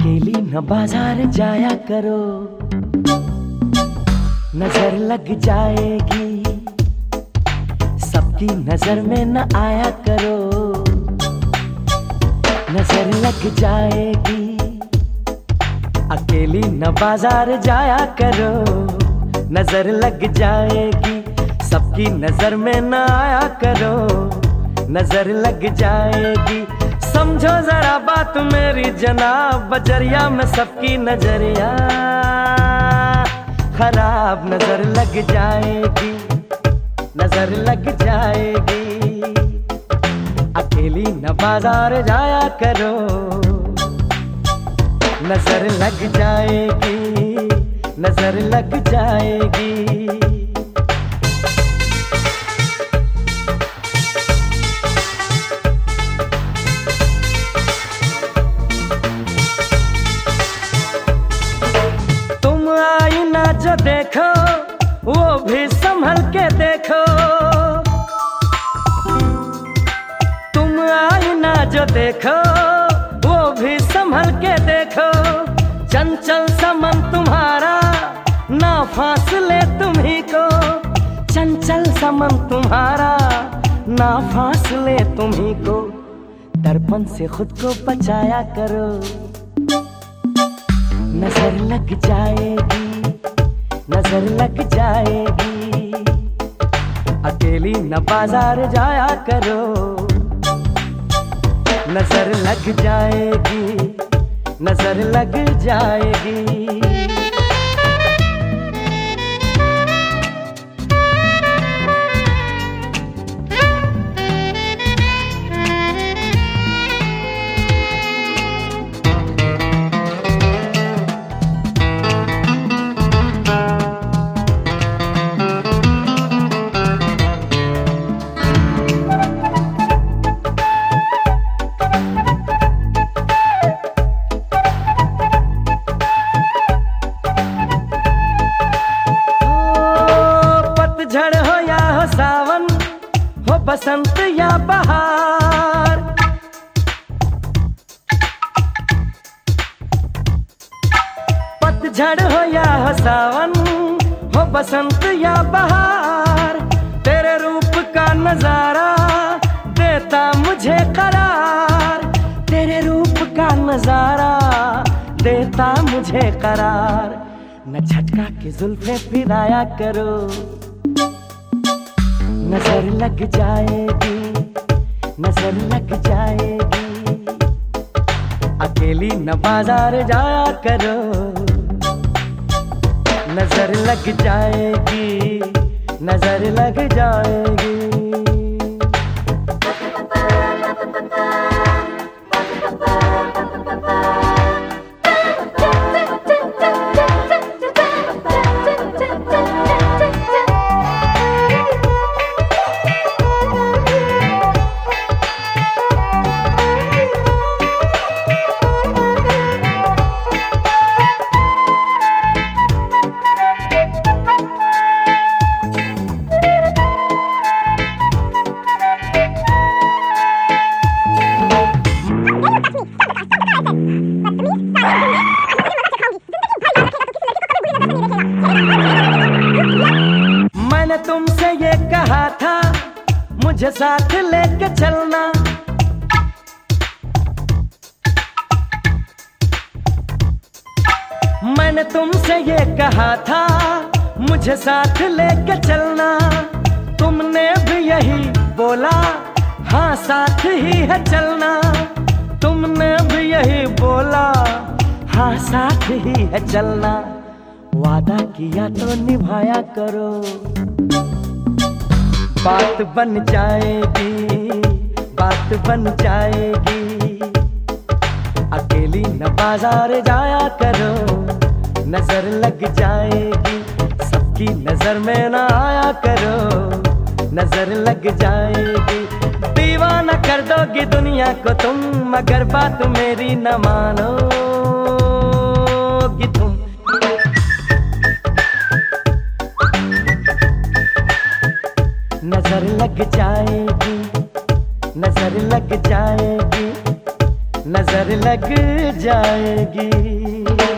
अकेली न बाजार जाया करो, नजर लग जाएगी। सबकी नजर में न आया करो, नजर लग जाएगी। अकेली न बाजार जाया करो, नजर लग जाएगी। सबकी नजर में न आया करो, नजर लग जाएगी। समझो जरा बात मेरी जनाब, बजरिया में सबकी नजरिया खराब। नजर लग जाएगी, नजर लग जाएगी। अकेली न बाजार जाया करो, नजर लग जाएगी, नजर लग जाएगी। जो देखो वो भी संभल के देखो, तुम आईना जो देखो वो भी संभल के देखो। चंचल समन तुम्हारा ना फासले तुम्ही को, चंचल समन तुम्हारा ना फासले तुम्ही को। दर्पण से खुद को बचाया करो, नजर लग जाएगी, नजर लग जाएगी। अकेली न बाजार जाया करो, नजर लग जाएगी, नजर लग जाएगी। पतझड़ हो या हो सावन, हो बसंत या बहार, पतझड़ हो या हो सावन, हो बसंत या बहार। तेरे रूप का नजारा देता मुझे करार, तेरे रूप का नजारा देता मुझे करार। न झटका के जुल्फे फिराया करो, नजर लग जाएगी, नजर लग जाएगी। अकेली न बाजार जाया करो, नजर लग जाएगी, नजर लग जाएगी। मैंने तुमसे ये कहा था मुझे साथ लेके चलना, मैंने तुमसे ये कहा था मुझे साथ लेके चलना। तुमने भी यही बोला, हाँ साथ ही है चलना। तुमने भी यही बोला, हाँ साथ ही है चलना। वादा किया तो निभाया करो, बात बन जाएगी, बात बन जाएगी। अकेली न बाजार जाया करो, नजर लग जाएगी। सबकी नजर में न आया करो, नजर लग जाएगी। दीवाना कर दोगी दुनिया को तुम, मगर बात मेरी न मानोगी तुम। नजर लग जाएगी, नजर लग जाएगी। नजर लग जाएगी।